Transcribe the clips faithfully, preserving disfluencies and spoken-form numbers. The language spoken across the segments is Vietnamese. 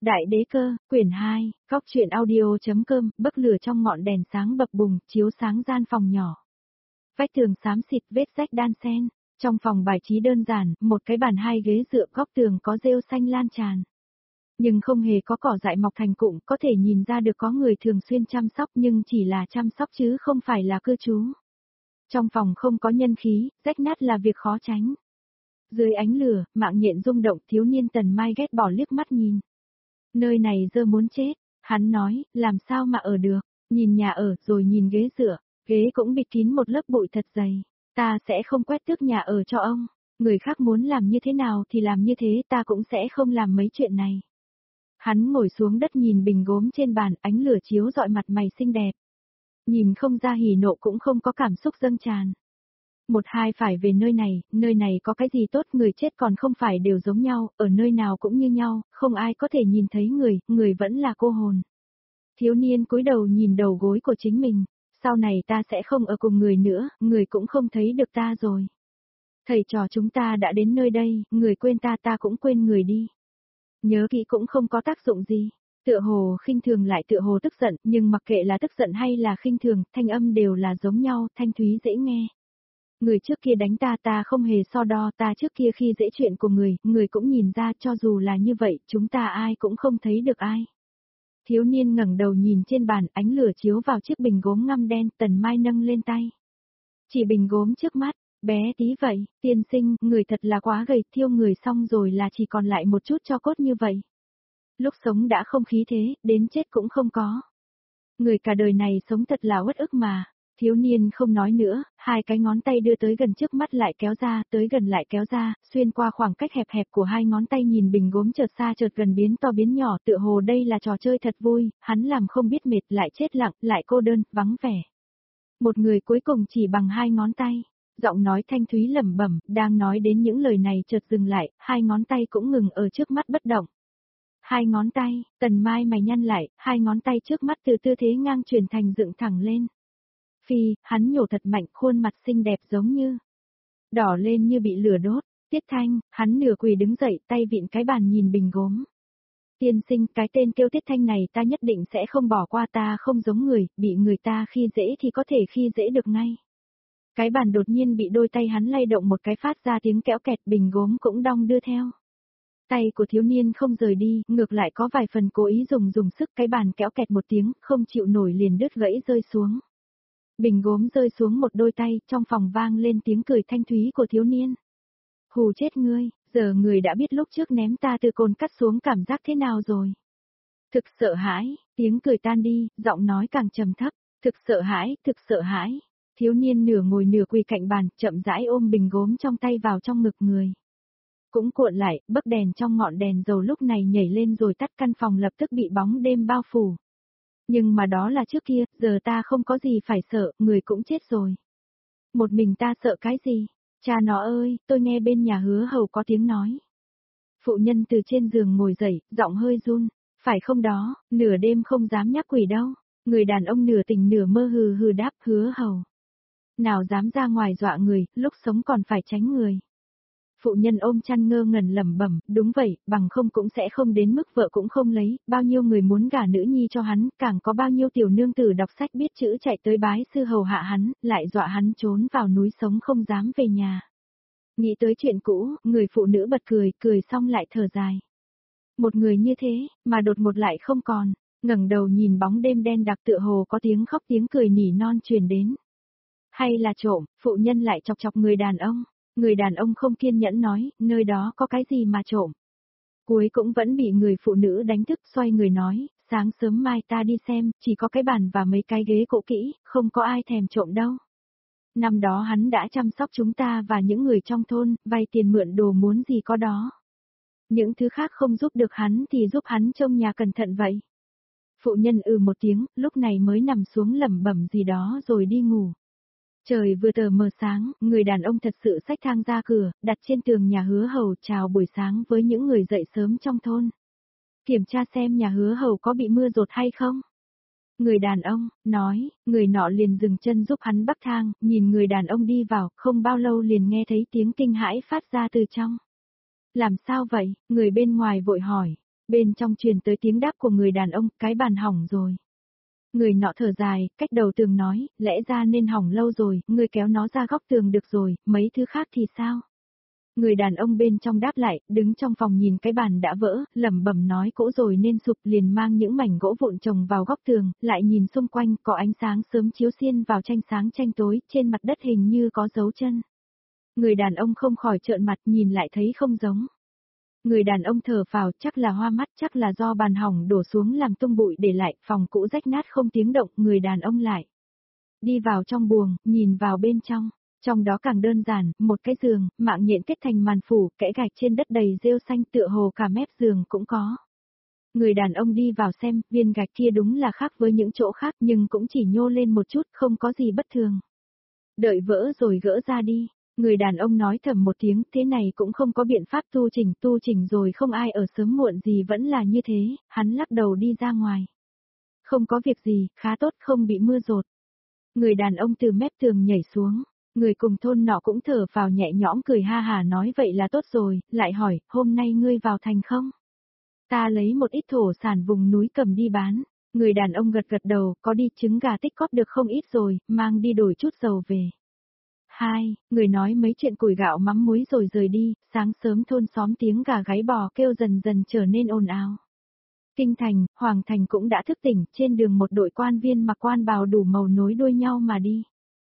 Đại đế cơ, quyển hai, góc truyện audio.com, bấc lửa trong ngọn đèn sáng bập bùng, chiếu sáng gian phòng nhỏ. Vách tường xám xịt, vết rách đan xen. Trong phòng bài trí đơn giản, một cái bàn hai ghế dựa, góc tường có rêu xanh lan tràn. Nhưng không hề có cỏ dại mọc thành cụm, có thể nhìn ra được có người thường xuyên chăm sóc nhưng chỉ là chăm sóc chứ không phải là cư trú. Trong phòng không có nhân khí, rách nát là việc khó tránh. Dưới ánh lửa, mạng nhện rung động, thiếu niên Tần Mai ghét bỏ liếc mắt nhìn. Nơi này dơ muốn chết, hắn nói, làm sao mà ở được, nhìn nhà ở rồi nhìn ghế dựa, ghế cũng bịt kín một lớp bụi thật dày, ta sẽ không quét tước nhà ở cho ông, người khác muốn làm như thế nào thì làm như thế, ta cũng sẽ không làm mấy chuyện này. Hắn ngồi xuống đất nhìn bình gốm trên bàn, ánh lửa chiếu rọi mặt mày xinh đẹp. Nhìn không ra hỉ nộ cũng không có cảm xúc dâng tràn. Một hai phải về nơi này, nơi này có cái gì tốt, người chết còn không phải đều giống nhau, ở nơi nào cũng như nhau, không ai có thể nhìn thấy người, người vẫn là cô hồn. Thiếu niên cúi đầu nhìn đầu gối của chính mình, sau này ta sẽ không ở cùng người nữa, người cũng không thấy được ta rồi. Thầy trò chúng ta đã đến nơi đây, người quên ta ta cũng quên người đi. Nhớ kỹ cũng không có tác dụng gì. Tựa hồ khinh thường lại tựa hồ tức giận, nhưng mặc kệ là tức giận hay là khinh thường, thanh âm đều là giống nhau, thanh thúy dễ nghe. Người trước kia đánh ta ta không hề so đo, ta trước kia khi dễ chuyện của người, người cũng nhìn ra, cho dù là như vậy, chúng ta ai cũng không thấy được ai. Thiếu niên ngẩng đầu nhìn trên bàn, ánh lửa chiếu vào chiếc bình gốm ngăm đen, Tần Mai nâng lên tay. Chỉ bình gốm trước mắt, bé tí vậy, tiên sinh, người thật là quá gầy, thiêu người xong rồi là chỉ còn lại một chút cho cốt như vậy. Lúc sống đã không khí thế, đến chết cũng không có. Người cả đời này sống thật là uất ức mà. Thiếu niên không nói nữa, hai cái ngón tay đưa tới gần trước mắt lại kéo ra, tới gần lại kéo ra, xuyên qua khoảng cách hẹp hẹp của hai ngón tay nhìn bình gốm chợt xa chợt gần biến to biến nhỏ, tựa hồ đây là trò chơi thật vui, hắn làm không biết mệt, lại chết lặng, lại cô đơn, vắng vẻ. Một người cuối cùng chỉ bằng hai ngón tay, giọng nói thanh thúy lẩm bẩm, đang nói đến những lời này chợt dừng lại, hai ngón tay cũng ngừng ở trước mắt bất động. Hai ngón tay, Tần Mai mày nhăn lại, hai ngón tay trước mắt từ tư thế ngang chuyển thành dựng thẳng lên. Phi, hắn nhổ thật mạnh, khuôn mặt xinh đẹp giống như đỏ lên như bị lửa đốt. Tiết Thanh, hắn nửa quỳ đứng dậy, tay vịn cái bàn nhìn bình gốm. Tiên sinh, cái tên kêu Tiết Thanh này ta nhất định sẽ không bỏ qua, ta không giống người, bị người ta khi dễ thì có thể khi dễ được ngay. Cái bàn đột nhiên bị đôi tay hắn lay động một cái phát ra tiếng kéo kẹt, bình gốm cũng đong đưa theo. Tay của thiếu niên không rời đi, ngược lại có vài phần cố ý dùng dùng sức, cái bàn kéo kẹt một tiếng, không chịu nổi liền đứt gãy rơi xuống. Bình gốm rơi xuống một đôi tay, trong phòng vang lên tiếng cười thanh thúy của thiếu niên. Hù chết ngươi, giờ người đã biết lúc trước ném ta từ cồn cắt xuống cảm giác thế nào rồi. Thực sợ hãi, tiếng cười tan đi, giọng nói càng trầm thấp, thực sợ hãi, thực sợ hãi. Thiếu niên nửa ngồi nửa quỳ cạnh bàn, chậm rãi ôm bình gốm trong tay vào trong ngực người. Cũng cuộn lại, bấc đèn trong ngọn đèn dầu lúc này nhảy lên rồi tắt, căn phòng lập tức bị bóng đêm bao phủ. Nhưng mà đó là trước kia, giờ ta không có gì phải sợ, người cũng chết rồi. Một mình ta sợ cái gì? Cha nó ơi, tôi nghe bên nhà Hứa Hầu có tiếng nói. Phụ nhân từ trên giường ngồi dậy, giọng hơi run, phải không đó, nửa đêm không dám nhắc quỷ đâu. Người đàn ông nửa tỉnh nửa mơ hừ hừ đáp, Hứa Hầu. Nào dám ra ngoài dọa người, lúc sống còn phải tránh người. Phụ nhân ôm chăn ngơ ngẩn lẩm bẩm, đúng vậy, bằng không cũng sẽ không đến mức vợ cũng không lấy, bao nhiêu người muốn gả nữ nhi cho hắn, càng có bao nhiêu tiểu nương tử đọc sách biết chữ chạy tới bái sư hầu hạ hắn, lại dọa hắn trốn vào núi sống không dám về nhà. Nghĩ tới chuyện cũ, người phụ nữ bật cười, cười xong lại thở dài. Một người như thế, mà đột một lại không còn, ngẩng đầu nhìn bóng đêm đen đặc tựa hồ có tiếng khóc tiếng cười nỉ non truyền đến. Hay là trộm, phụ nhân lại chọc chọc người đàn ông. Người đàn ông không kiên nhẫn nói, nơi đó có cái gì mà trộm. Cuối cũng vẫn bị người phụ nữ đánh thức, xoay người nói, sáng sớm mai ta đi xem, chỉ có cái bàn và mấy cái ghế cũ kỹ, không có ai thèm trộm đâu. Năm đó hắn đã chăm sóc chúng ta và những người trong thôn, vay tiền mượn đồ muốn gì có đó. Những thứ khác không giúp được hắn thì giúp hắn trông nhà cẩn thận vậy. Phụ nhân ừ một tiếng, lúc này mới nằm xuống lẩm bẩm gì đó rồi đi ngủ. Trời vừa tờ mờ sáng, người đàn ông thật sự xách thang ra cửa, đặt trên tường nhà Hứa Hầu chào buổi sáng với những người dậy sớm trong thôn. Kiểm tra xem nhà Hứa Hầu có bị mưa dột hay không. Người đàn ông, nói, người nọ liền dừng chân giúp hắn bắc thang, nhìn người đàn ông đi vào, không bao lâu liền nghe thấy tiếng kinh hãi phát ra từ trong. Làm sao vậy, người bên ngoài vội hỏi. Bên trong truyền tới tiếng đáp của người đàn ông, cái bàn hỏng rồi. Người nọ thở dài, cách đầu tường nói, lẽ ra nên hỏng lâu rồi, ngươi kéo nó ra góc tường được rồi, mấy thứ khác thì sao? Người đàn ông bên trong đáp lại, đứng trong phòng nhìn cái bàn đã vỡ, lẩm bẩm nói cỗ rồi nên sụp, liền mang những mảnh gỗ vụn chồng vào góc tường, lại nhìn xung quanh có ánh sáng sớm chiếu xiên vào tranh sáng tranh tối, trên mặt đất hình như có dấu chân. Người đàn ông không khỏi trợn mặt nhìn lại thấy không giống. Người đàn ông thở phào, chắc là hoa mắt, chắc là do bàn hỏng đổ xuống làm tung bụi để lại, phòng cũ rách nát không tiếng động, người đàn ông lại. Đi vào trong buồng, nhìn vào bên trong. Trong đó càng đơn giản, một cái giường, mạng nhện kết thành màn phủ, kẽ gạch trên đất đầy rêu xanh tựa hồ cả mép giường cũng có. Người đàn ông đi vào xem, viên gạch kia đúng là khác với những chỗ khác nhưng cũng chỉ nhô lên một chút, không có gì bất thường. Đợi vỡ rồi gỡ ra đi. Người đàn ông nói thầm một tiếng, thế này cũng không có biện pháp tu chỉnh, tu chỉnh rồi không ai ở sớm muộn gì vẫn là như thế, hắn lắc đầu đi ra ngoài. Không có việc gì, khá tốt không bị mưa dột. Người đàn ông từ mép tường nhảy xuống. Người cùng thôn nọ cũng thở vào nhẹ nhõm cười ha hà nói vậy là tốt rồi, lại hỏi, hôm nay ngươi vào thành không? Ta lấy một ít thổ sản vùng núi cầm đi bán. Người đàn ông gật gật đầu, có đi, trứng gà tích cóp được không ít rồi, mang đi đổi chút dầu về. Hai, người nói mấy chuyện củi gạo mắm muối rồi rời đi, sáng sớm thôn xóm tiếng gà gáy bò kêu dần dần trở nên ồn ào. Kinh thành, Hoàng thành cũng đã thức tỉnh, trên đường một đội quan viên mặc quan bào đủ màu nối đuôi nhau mà đi.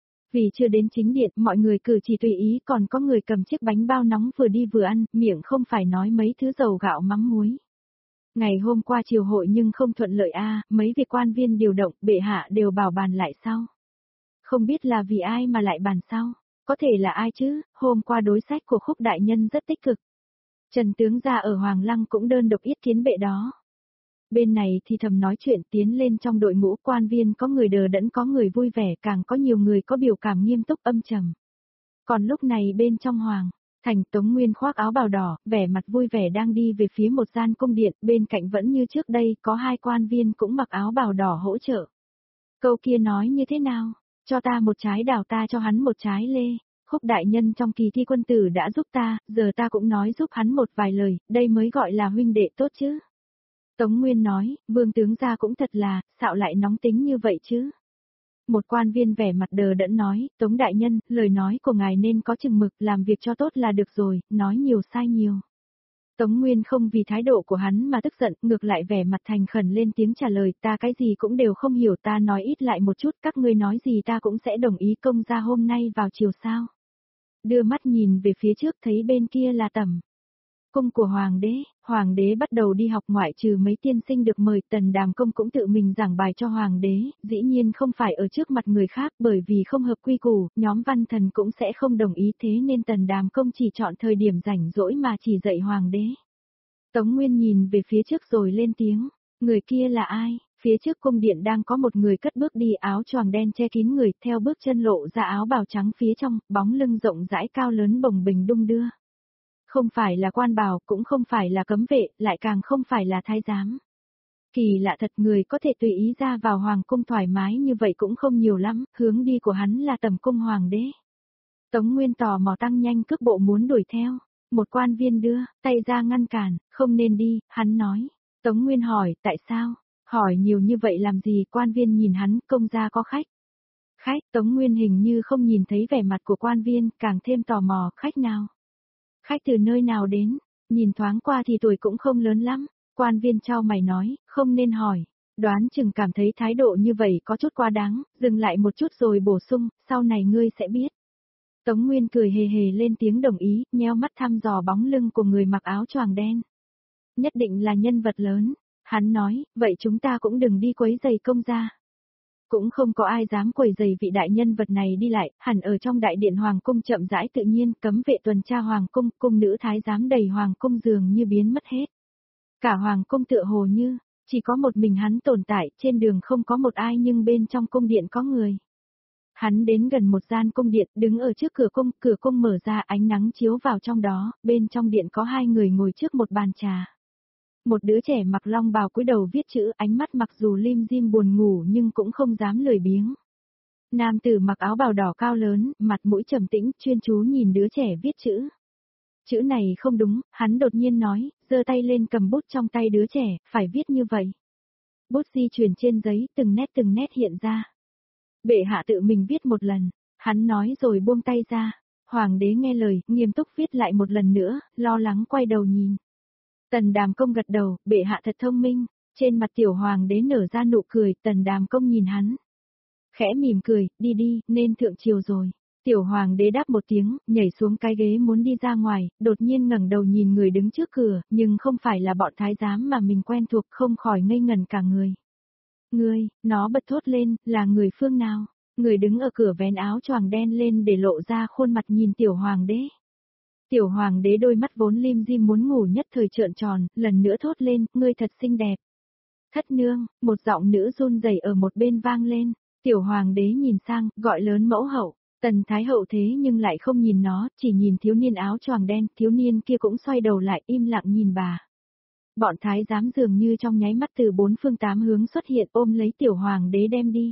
Vì chưa đến chính điện, mọi người cử chỉ tùy ý, còn có người cầm chiếc bánh bao nóng vừa đi vừa ăn, miệng không phải nói mấy thứ dầu gạo mắm muối. Ngày hôm qua triều hội nhưng không thuận lợi a, mấy vị quan viên điều động, bệ hạ đều bảo bàn lại sau. Không biết là vì ai mà lại bàn sau, có thể là ai chứ, hôm qua đối sách của Khúc đại nhân rất tích cực. Trần tướng gia ở Hoàng Lăng cũng đơn độc yết kiến bệ đó. Bên này thì thầm nói chuyện tiến lên trong đội ngũ quan viên có người đờ đẫn có người vui vẻ càng có nhiều người có biểu cảm nghiêm túc âm trầm. Còn lúc này bên trong Hoàng thành Tống Nguyên khoác áo bào đỏ, vẻ mặt vui vẻ đang đi về phía một gian cung điện, bên cạnh vẫn như trước đây có hai quan viên cũng mặc áo bào đỏ hỗ trợ. Câu kia nói như thế nào? Cho ta một trái đào ta cho hắn một trái lê. Khúc đại nhân trong kỳ thi quân tử đã giúp ta, giờ ta cũng nói giúp hắn một vài lời, đây mới gọi là huynh đệ tốt chứ. Tống Nguyên nói, vương tướng gia cũng thật là, xạo lại nóng tính như vậy chứ. Một quan viên vẻ mặt đờ đẫn nói, Tống đại nhân, lời nói của ngài nên có chừng mực, làm việc cho tốt là được rồi, nói nhiều sai nhiều. Tống Nguyên không vì thái độ của hắn mà tức giận, ngược lại vẻ mặt thành khẩn lên tiếng trả lời, ta cái gì cũng đều không hiểu, ta nói ít lại một chút, các ngươi nói gì ta cũng sẽ đồng ý. Công gia hôm nay vào chiều sao. Đưa mắt nhìn về phía trước thấy bên kia là tầm cung của hoàng đế, hoàng đế bắt đầu đi học ngoại trừ mấy tiên sinh được mời, Tần Đàm Công cũng tự mình giảng bài cho hoàng đế, dĩ nhiên không phải ở trước mặt người khác bởi vì không hợp quy củ, nhóm văn thần cũng sẽ không đồng ý, thế nên Tần Đàm Công chỉ chọn thời điểm rảnh rỗi mà chỉ dạy hoàng đế. Tống Nguyên nhìn về phía trước rồi lên tiếng, người kia là ai? Phía trước cung điện đang có một người cất bước đi, áo choàng đen che kín người, theo bước chân lộ ra áo bào trắng phía trong, bóng lưng rộng rãi cao lớn bồng bềnh đung đưa. Không phải là quan bào, cũng không phải là cấm vệ, lại càng không phải là thái giám. Kỳ lạ thật, người có thể tùy ý ra vào hoàng cung thoải mái như vậy cũng không nhiều lắm, hướng đi của hắn là tầm cung hoàng đế. Tống Nguyên tò mò tăng nhanh cước bộ muốn đuổi theo, một quan viên đưa tay ra ngăn cản, không nên đi, hắn nói. Tống Nguyên hỏi, tại sao? Hỏi nhiều như vậy làm gì? Quan viên nhìn hắn, công gia có khách. Khách, Tống Nguyên hình như không nhìn thấy vẻ mặt của quan viên, càng thêm tò mò, khách nào? Khách từ nơi nào đến? Nhìn thoáng qua thì tuổi cũng không lớn lắm. Quan viên chau mày nói, không nên hỏi. Đoán chừng cảm thấy thái độ như vậy có chút quá đáng, dừng lại một chút rồi bổ sung, sau này ngươi sẽ biết. Tống Nguyên cười hề hề lên tiếng đồng ý, nheo mắt thăm dò bóng lưng của người mặc áo choàng đen. Nhất định là nhân vật lớn. Hắn nói, vậy chúng ta cũng đừng đi quấy rầy công gia. Cũng không có ai dám quấy rầy vị đại nhân vật này đi lại, hẳn ở trong đại điện hoàng cung chậm rãi tự nhiên, cấm vệ tuần tra hoàng cung, cung nữ thái giám đầy hoàng cung dường như biến mất hết. Cả hoàng cung tựa hồ như, chỉ có một mình hắn tồn tại, trên đường không có một ai nhưng bên trong cung điện có người. Hắn đến gần một gian cung điện, đứng ở trước cửa cung, cửa cung mở ra, ánh nắng chiếu vào trong đó, bên trong điện có hai người ngồi trước một bàn trà. Một đứa trẻ mặc long bào cúi đầu viết chữ, ánh mắt mặc dù lim dim buồn ngủ nhưng cũng không dám lười biếng. Nam tử mặc áo bào đỏ cao lớn, mặt mũi trầm tĩnh, chuyên chú nhìn đứa trẻ viết chữ. Chữ này không đúng, hắn đột nhiên nói, giơ tay lên cầm bút trong tay đứa trẻ, phải viết như vậy. Bút di chuyển trên giấy, từng nét từng nét hiện ra. Bệ hạ tự mình viết một lần, hắn nói rồi buông tay ra. Hoàng đế nghe lời, nghiêm túc viết lại một lần nữa, lo lắng quay đầu nhìn. Tần Đàm Công gật đầu, bệ hạ thật thông minh. Trên mặt tiểu hoàng đế nở ra nụ cười, Tần Đàm Công nhìn hắn. Khẽ mỉm cười, đi đi, nên thượng triều rồi. Tiểu hoàng đế đáp một tiếng, nhảy xuống cái ghế muốn đi ra ngoài, đột nhiên ngẩng đầu nhìn người đứng trước cửa, nhưng không phải là bọn thái giám mà mình quen thuộc, không khỏi ngây ngẩn cả người. Ngươi, nó bật thốt lên, là người phương nào? Người đứng ở cửa vén áo choàng đen lên để lộ ra khuôn mặt nhìn tiểu hoàng đế. Tiểu hoàng đế đôi mắt vốn lim dim muốn ngủ nhất thời trợn tròn, lần nữa thốt lên, ngươi thật xinh đẹp. Thất nương, một giọng nữ run rẩy ở một bên vang lên, tiểu hoàng đế nhìn sang, gọi lớn mẫu hậu. Tần Thái Hậu thế nhưng lại không nhìn nó, chỉ nhìn thiếu niên áo choàng đen, thiếu niên kia cũng xoay đầu lại im lặng nhìn bà. Bọn thái giám dường như trong nháy mắt từ bốn phương tám hướng xuất hiện ôm lấy tiểu hoàng đế đem đi.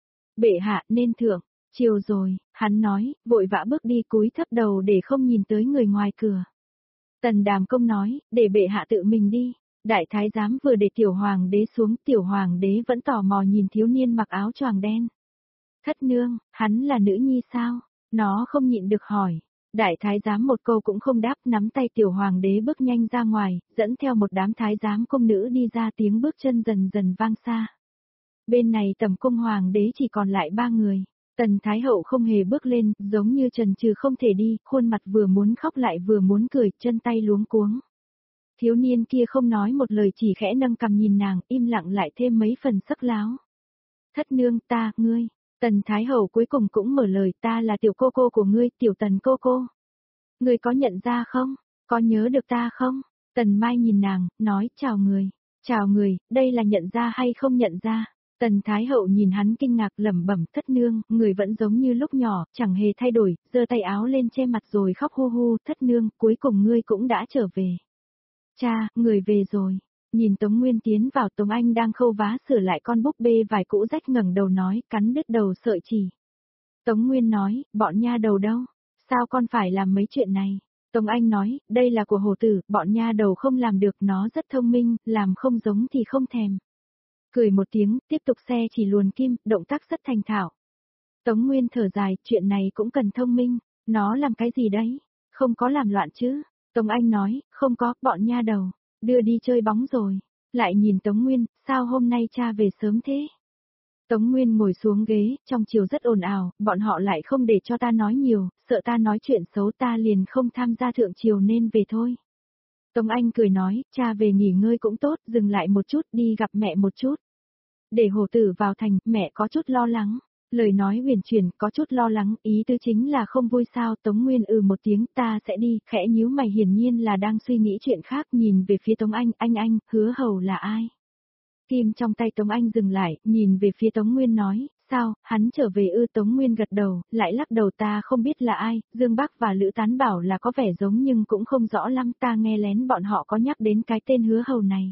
Bệ hạ nên thượng, chiều rồi, hắn nói, vội vã bước đi cúi thấp đầu để không nhìn tới người ngoài cửa. Tần Đàm Công nói, để bệ hạ tự mình đi. Đại thái giám vừa để tiểu hoàng đế xuống, tiểu hoàng đế vẫn tò mò nhìn thiếu niên mặc áo choàng đen. Thất nương, hắn là nữ nhi sao? Nó không nhịn được hỏi. Đại thái giám một câu cũng không đáp, nắm tay tiểu hoàng đế bước nhanh ra ngoài, dẫn theo một đám thái giám công nữ đi ra, tiếng bước chân dần dần vang xa. Bên này tầm cung hoàng đế chỉ còn lại ba người. Tần Thái Hậu không hề bước lên, giống như trần trừ không thể đi, khuôn mặt vừa muốn khóc lại vừa muốn cười, chân tay luống cuống. Thiếu niên kia không nói một lời, chỉ khẽ nâng cằm nhìn nàng, im lặng lại thêm mấy phần sắc láo. Thất nương, ta, ngươi. Tần Thái Hậu cuối cùng cũng mở lời, ta là tiểu cô cô của ngươi, tiểu Tần cô cô. Ngươi có nhận ra không? Có nhớ được ta không? Tần Mai nhìn nàng, nói, chào người. Chào người, đây là nhận ra hay không nhận ra? Tần Thái Hậu nhìn hắn kinh ngạc lẩm bẩm, thất nương, người vẫn giống như lúc nhỏ, chẳng hề thay đổi, giơ tay áo lên che mặt rồi khóc hu hu, thất nương, cuối cùng ngươi cũng đã trở về. Cha, người về rồi. Nhìn Tống Nguyên tiến vào, Tống Anh đang khâu vá sửa lại con búp bê vải cũ rách, ngẩng đầu nói, cắn đứt đầu sợi chỉ. Tống Nguyên nói, bọn nha đầu đâu? Sao con phải làm mấy chuyện này? Tống Anh nói, đây là của hổ tử, bọn nha đầu không làm được, nó rất thông minh, làm không giống thì không thèm. Cười một tiếng, tiếp tục xe chỉ luồn kim, động tác rất thành thạo. Tống Nguyên thở dài, chuyện này cũng cần thông minh, nó làm cái gì đấy? Không có làm loạn chứ? Tống Anh nói, không có, bọn nha đầu. Đưa đi chơi bóng rồi. Lại nhìn Tống Nguyên, sao hôm nay cha về sớm thế? Tống Nguyên ngồi xuống ghế, trong chiều rất ồn ào, bọn họ lại không để cho ta nói nhiều, sợ ta nói chuyện xấu, ta liền không tham gia thượng triều nên về thôi. Tống Anh cười nói, cha về nghỉ ngơi cũng tốt, dừng lại một chút, đi gặp mẹ một chút. Để hổ tử vào thành, mẹ có chút lo lắng. Lời nói huyền chuyển, có chút lo lắng, ý tứ chính là không vui sao. Tống Nguyên ừ một tiếng, ta sẽ đi, khẽ nhíu mày, hiển nhiên là đang suy nghĩ chuyện khác, nhìn về phía Tống Anh, anh anh, Hứa Hầu là ai? Kim trong tay Tống Anh dừng lại, nhìn về phía Tống Nguyên nói, sao, hắn trở về ư? Tống Nguyên gật đầu, lại lắc đầu, ta không biết là ai, Dương Bắc và Lữ Tán bảo là có vẻ giống nhưng cũng không rõ lắm, ta nghe lén bọn họ có nhắc đến cái tên Hứa Hầu này.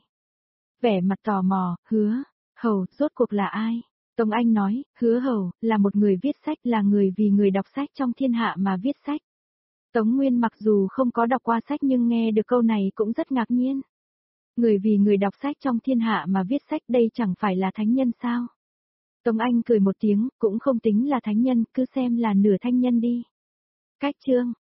Vẻ mặt tò mò, Hứa Hầu, rốt cuộc là ai? Tống Anh nói, Hứa Hầu, là một người viết sách, là người vì người đọc sách trong thiên hạ mà viết sách. Tống Nguyên mặc dù không có đọc qua sách nhưng nghe được câu này cũng rất ngạc nhiên. Người vì người đọc sách trong thiên hạ mà viết sách, đây chẳng phải là thánh nhân sao? Tống Anh cười một tiếng, cũng không tính là thánh nhân, cứ xem là nửa thanh nhân đi. Cách chương